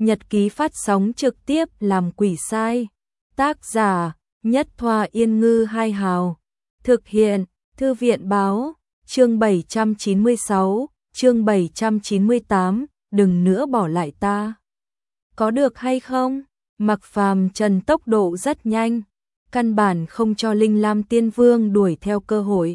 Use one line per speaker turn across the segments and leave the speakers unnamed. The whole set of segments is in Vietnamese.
nhật ký phát sóng trực tiếp làm quỷ sai. Tác giả Nhất Thoa Yên Ngư Hai Hào. Thực hiện Thư viện Báo. Chương 796, chương 798, đừng nữa bỏ lại ta. Có được hay không? Mặc Phàm Trần tốc độ rất nhanh, căn bản không cho Linh Lam Tiên Vương đuổi theo cơ hội.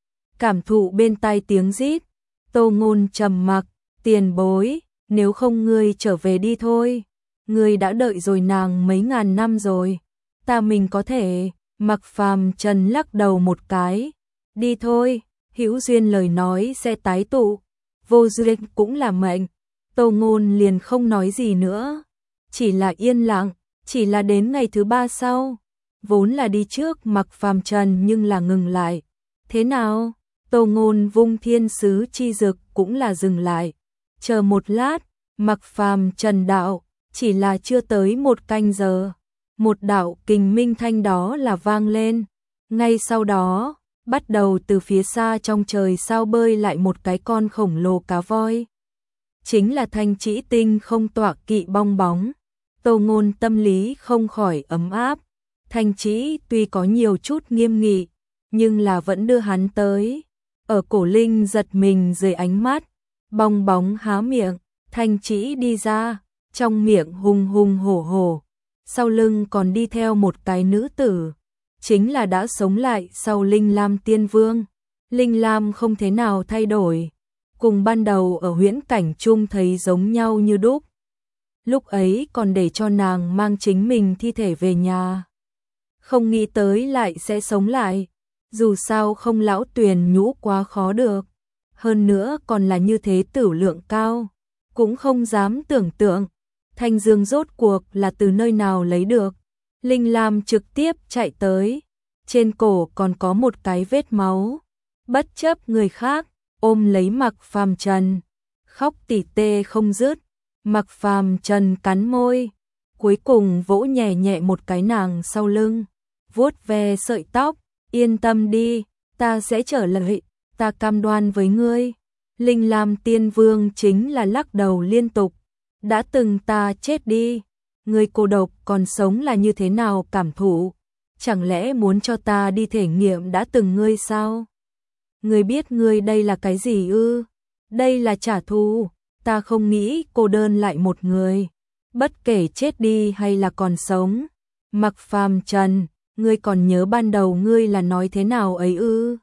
Cảm thụ bên tai tiếng rít, Tô Ngôn trầm mặc, tiền bối, nếu không ngươi trở về đi thôi. Ngươi đã đợi rồi nàng mấy ngàn năm rồi, ta mình có thể. Mặc Phàm Trần lắc đầu một cái, đi thôi, hữu duyên lời nói sẽ tái tụ, vô duyên cũng là mệnh. Tô Ngôn liền không nói gì nữa, chỉ là yên lặng, chỉ là đến ngày thứ ba sau, vốn là đi trước Mặc Phàm Trần nhưng là ngừng lại. Thế nào? Tô Ngôn vung thiên sứ chi dực cũng là dừng lại. Chờ một lát, Mặc Phàm Trần đạo, chỉ là chưa tới một canh giờ. Một đạo kình minh thanh đó là vang lên. Ngay sau đó, bắt đầu từ phía xa trong trời sao bơi lại một cái con khổng lồ cá voi. Chính là Thanh Trĩ Tinh không tọa kỵ bong bóng. Tô Ngôn tâm lý không khỏi ấm áp. Thanh Trĩ tuy có nhiều chút nghiêm nghị, nhưng là vẫn đưa hắn tới. Ở cổ linh giật mình dưới ánh mắt, bong bóng há miệng, Thanh Trĩ đi ra, trong miệng hùng hùng hổ hổ, sau lưng còn đi theo một cái nữ tử, chính là đã sống lại sau Linh Lam Tiên Vương. Linh Lam không thế nào thay đổi, cùng ban đầu ở huyễn cảnh chung thấy giống nhau như đúc. Lúc ấy còn để cho nàng mang chính mình thi thể về nhà, không nghĩ tới lại sẽ sống lại. Dù sao không lão tuyền nhũ quá khó được, hơn nữa còn là như thế tửu lượng cao, cũng không dám tưởng tượng thanh dương rốt cuộc là từ nơi nào lấy được. Linh Lam trực tiếp chạy tới, trên cổ còn có một cái vết máu, bất chấp người khác, ôm lấy Mặc Phàm Trần, khóc tỉ tê không dứt. Mặc Phàm Trần cắn môi, cuối cùng vỗ nhẹ nhẹ một cái nàng sau lưng, vuốt ve sợi tóc. Yên tâm đi, ta sẽ trở lại, ta cam đoan với ngươi. Linh Lam Tiên Vương chính là lắc đầu liên tục. Đã từng ta chết đi, ngươi cô độc còn sống là như thế nào cảm thụ? Chẳng lẽ muốn cho ta đi thể nghiệm đã từng ngươi sao? Ngươi biết ngươi đây là cái gì ư? Đây là trả thù, ta không nghĩ cô đơn lại một người, bất kể chết đi hay là còn sống. Mặc Phàm Trần, ngươi còn nhớ ban đầu ngươi là nói thế nào ấy ư?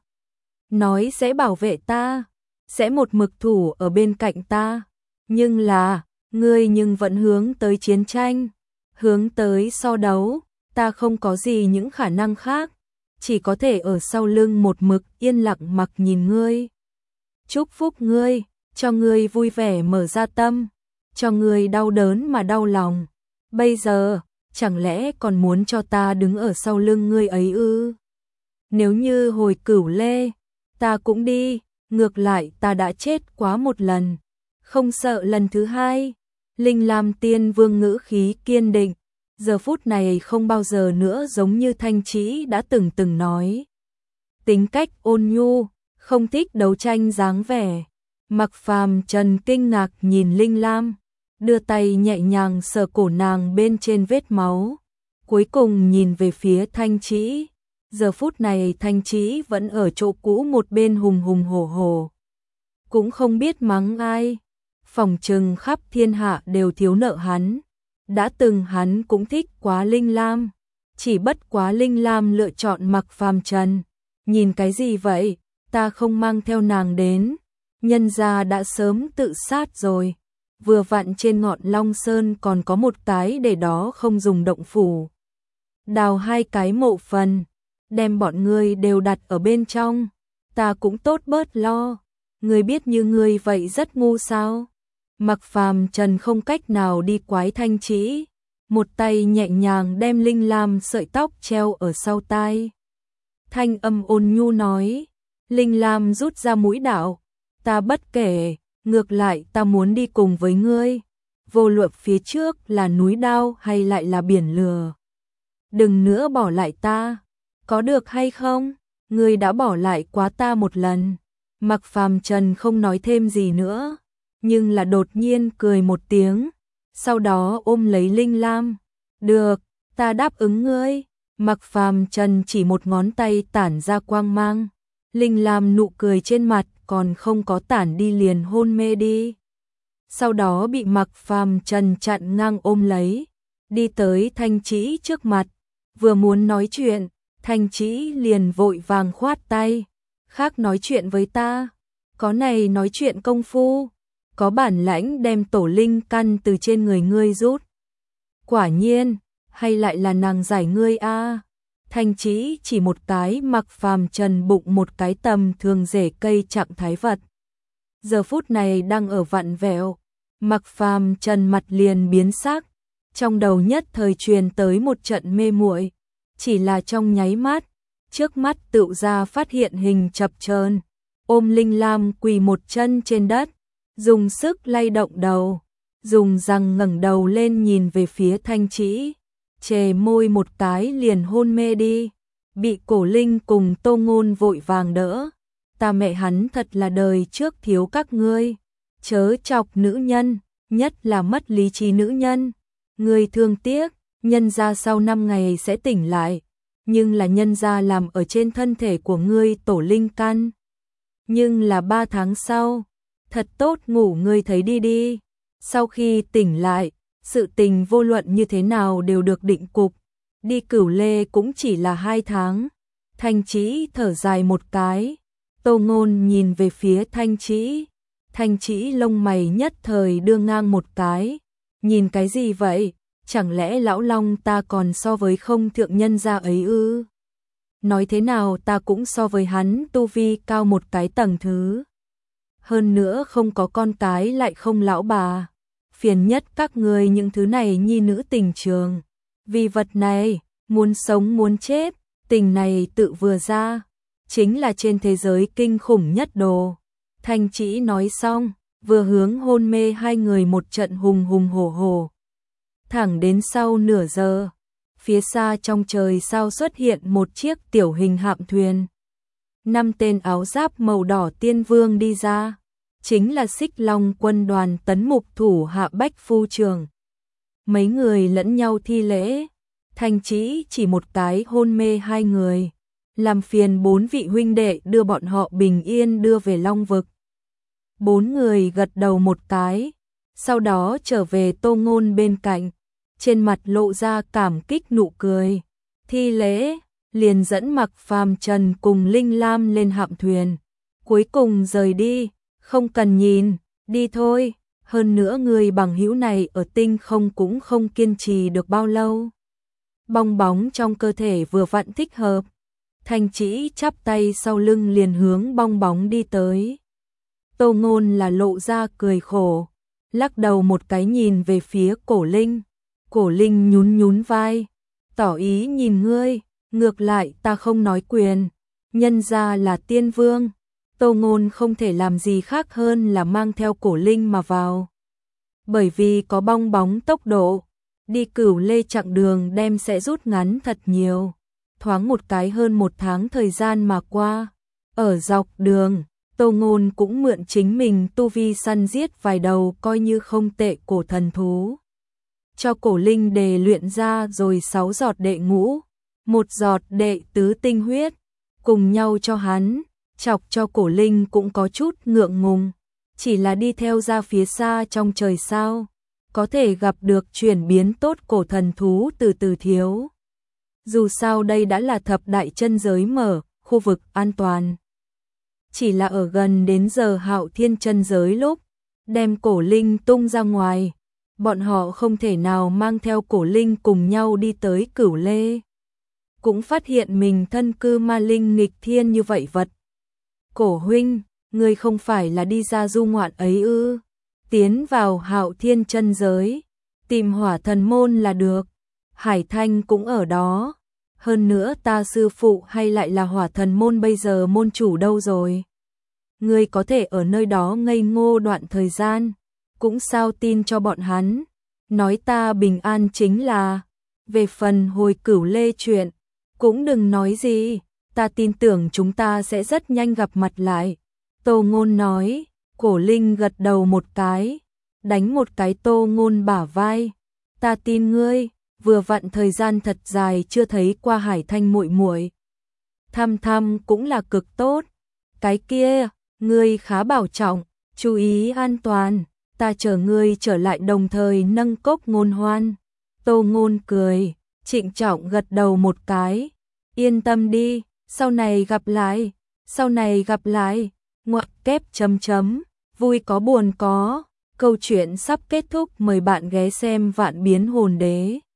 Nói sẽ bảo vệ ta, sẽ một mực thủ ở bên cạnh ta, nhưng là, ngươi nhưng vẫn hướng tới chiến tranh, hướng tới so đấu, ta không có gì những khả năng khác, chỉ có thể ở sau lưng một mực yên lặng mặc nhìn ngươi. Chúc phúc ngươi, cho ngươi vui vẻ mở ra tâm, cho ngươi đau đớn mà đau lòng. Bây giờ, chẳng lẽ còn muốn cho ta đứng ở sau lưng ngươi ấy ư? Nếu như hồi Cửu Lê, ta cũng đi, ngược lại ta đã chết quá một lần, không sợ lần thứ hai. Linh Lam Tiên Vương ngữ khí kiên định, giờ phút này không bao giờ nữa giống như Thanh Trĩ đã từng nói. Tính cách ôn nhu, không thích đấu tranh dáng vẻ. Mặc Phàm Trần kinh ngạc nhìn Linh Lam, đưa tay nhẹ nhàng sờ cổ nàng bên trên vết máu, cuối cùng nhìn về phía Thanh Trĩ. Giờ phút này Thanh Trĩ vẫn ở chỗ cũ một bên hùng hùng hổ hổ, cũng không biết mắng ai, phỏng chừng khắp thiên hạ đều thiếu nợ hắn. Đã từng hắn cũng thích quá Linh Lam, chỉ bất quá Linh Lam lựa chọn Mặc Phàm Trần. Nhìn cái gì vậy, ta không mang theo nàng đến, nhân gia đã sớm tự sát rồi. Vừa vặn trên ngọn Long Sơn còn có một cái để đó không dùng động phủ, đào hai cái mộ phần, đem bọn ngươi đều đặt ở bên trong, ta cũng tốt bớt lo. Ngươi biết như ngươi vậy rất ngu sao? Mặc Phàm Trần không cách nào đi quái Thanh Trĩ, một tay nhẹ nhàng đem Linh Lam sợi tóc treo ở sau tai. Thanh âm ôn nhu nói, Linh Lam rút ra mũi đạo, ta bất kể, ngược lại ta muốn đi cùng với ngươi, vô luận phía trước là núi đao hay lại là biển lửa. Đừng nữa bỏ lại ta, có được hay không? Ngươi đã bỏ lại quá ta một lần. Mặc Phàm Trần không nói thêm gì nữa, nhưng là đột nhiên cười một tiếng, sau đó ôm lấy Linh Lam. Được, ta đáp ứng ngươi. Mạc Phàm Trần chỉ một ngón tay tản ra quang mang. Linh Lam nụ cười trên mặt còn không có tản đi liền hôn mê đi. Sau đó bị Mạc Phàm Trần chặn ngang ôm lấy, đi tới Thanh Trĩ trước mặt, vừa muốn nói chuyện, Thanh Trĩ liền vội vàng khoát tay, khác nói chuyện với ta, có này nói chuyện công phu, có bản lãnh đem tổ linh căn từ trên người ngươi rút. Quả nhiên, hay lại là nàng giải ngươi a? Thanh Trĩ chỉ một cái Mạc Phàm Trần bụng một cái tầm thường rễ cây trạng thái vật. Giờ phút này đang ở vặn vẹo, Mạc Phàm Trần mặt liền biến sắc, trong đầu nhất thời truyền tới một trận mê muội, chỉ là trong nháy mắt, trước mắt tựu ra phát hiện hình chập chờn, ôm Linh Lam quỳ một chân trên đất, dùng sức lay động đầu, dùng răng ngẩng đầu lên nhìn về phía Thanh Trĩ, chề môi một cái liền hôn mê đi, bị Cổ Linh cùng Tô Ngôn vội vàng đỡ. Ta mẹ hắn thật là đời trước thiếu các ngươi, chớ chọc nữ nhân, nhất là mất lý trí nữ nhân. Ngươi thương tiếc, nhân gia sau 5 ngày sẽ tỉnh lại, nhưng là nhân gia làm ở trên thân thể của ngươi tổ linh căn. Nhưng là 3 tháng sau, thật tốt ngủ ngươi thấy đi đi. Sau khi tỉnh lại, sự tình vô luận như thế nào đều được định cục. Đi Cửu Lê cũng chỉ là 2 tháng. Thanh Trĩ thở dài một cái. Tô Ngôn nhìn về phía Thanh Trĩ. Thanh Trĩ lông mày nhất thời đưa ngang một cái. Nhìn cái gì vậy? Chẳng lẽ lão long ta còn so với không thượng nhân gia ấy ư? Nói thế nào ta cũng so với hắn tu vi cao một cái tầng thứ. Hơn nữa không có con cái lại không lão bà. Phiền nhất các người những thứ này nhi nữ tình trường. Vì vật này, muốn sống muốn chết, tình này tự vừa ra, chính là trên thế giới kinh khủng nhất đồ. Thanh Trĩ nói xong, vừa hướng hôn mê hai người một trận hùng hùng hổ hổ. Thẳng đến sau nửa giờ, phía xa trong trời sao xuất hiện một chiếc tiểu hình hạm thuyền. 5 tên áo giáp màu đỏ tiên vương đi ra, chính là Xích Long quân đoàn tấn mục thủ hạ Bách Phu Trường. Mấy người lẫn nhau thi lễ, Thanh Trĩ chỉ một cái hôn mê hai người, làm phiền 4 vị huynh đệ đưa bọn họ bình yên đưa về Long vực. 4 người gật đầu một cái, sau đó trở về Tô Ngôn bên cạnh, trên mặt lộ ra cảm kích nụ cười. Thi lễ, liền dẫn Mạc Phàm Trần cùng Linh Lam lên hạm thuyền, cuối cùng rời đi, không cần nhìn, đi thôi, hơn nữa người bằng hữu này ở tinh không cũng không kiên trì được bao lâu. Bong bóng trong cơ thể vừa vặn thích hợp, Thanh Trĩ chắp tay sau lưng liền hướng bong bóng đi tới. Tô Ngôn là lộ ra cười khổ, lắc đầu một cái nhìn về phía Cổ Linh. Cổ Linh nhún nhún vai, tỏ ý nhìn ngươi, ngược lại ta không nói quyền, nhân ra là tiên vương. Tô Ngôn không thể làm gì khác hơn là mang theo Cổ Linh mà vào. Bởi vì có bong bóng tốc độ, đi Cửu Lê chặng đường đem sẽ rút ngắn thật nhiều. Thoáng một cái hơn 1 tháng thời gian mà qua, ở dọc đường, Tô Ngôn cũng mượn chính mình tu vi săn giết vài đầu coi như không tệ cổ thần thú. Cho Cổ Linh đề luyện ra rồi 6 giọt đệ ngũ, 1 giọt đệ tứ tinh huyết, cùng nhau cho hắn, chọc cho Cổ Linh cũng có chút ngượng ngùng, chỉ là đi theo ra phía xa trong trời sao, có thể gặp được chuyển biến tốt cổ thần thú từ từ thiếu. Dù sao đây đã là thập đại chân giới mở, khu vực an toàn. Chỉ là ở gần đến giờ Hạo Thiên chân giới lúc, đem Cổ Linh tung ra ngoài, bọn họ không thể nào mang theo Cổ Linh cùng nhau đi tới Cửu Lê. Cũng phát hiện mình thân cư ma linh nghịch thiên như vậy vật. Cổ huynh, ngươi không phải là đi ra du ngoạn ấy ư? Tiến vào Hạo Thiên chân giới, tìm Hỏa Thần môn là được. Hải Thanh cũng ở đó. Hơn nữa ta sư phụ hay lại là Hỏa Thần môn bây giờ môn chủ đâu rồi? Ngươi có thể ở nơi đó ngây ngô đoạn thời gian, cũng sao tin cho bọn hắn. Nói ta bình an chính là, về phần hồi Cửu Lê chuyện, cũng đừng nói gì, ta tin tưởng chúng ta sẽ rất nhanh gặp mặt lại. Tô Ngôn nói, Cổ Linh gật đầu một cái, đánh một cái Tô Ngôn bả vai. Ta tin ngươi, vừa vặn thời gian thật dài chưa thấy qua Hải Thanh muội muội. Thăm thăm cũng là cực tốt. Cái kia, ngươi khá bảo trọng, chú ý an toàn, ta chờ ngươi trở lại đồng thời nâng cốc ngôn hoan. Tô Ngôn cười, trịnh trọng gật đầu một cái. Yên tâm đi, sau này gặp lại, sau này gặp lại. Ngoặc kép chấm chấm, vui có buồn có. Câu chuyện sắp kết thúc, mời bạn ghé xem Vạn Biến Hồn Đế.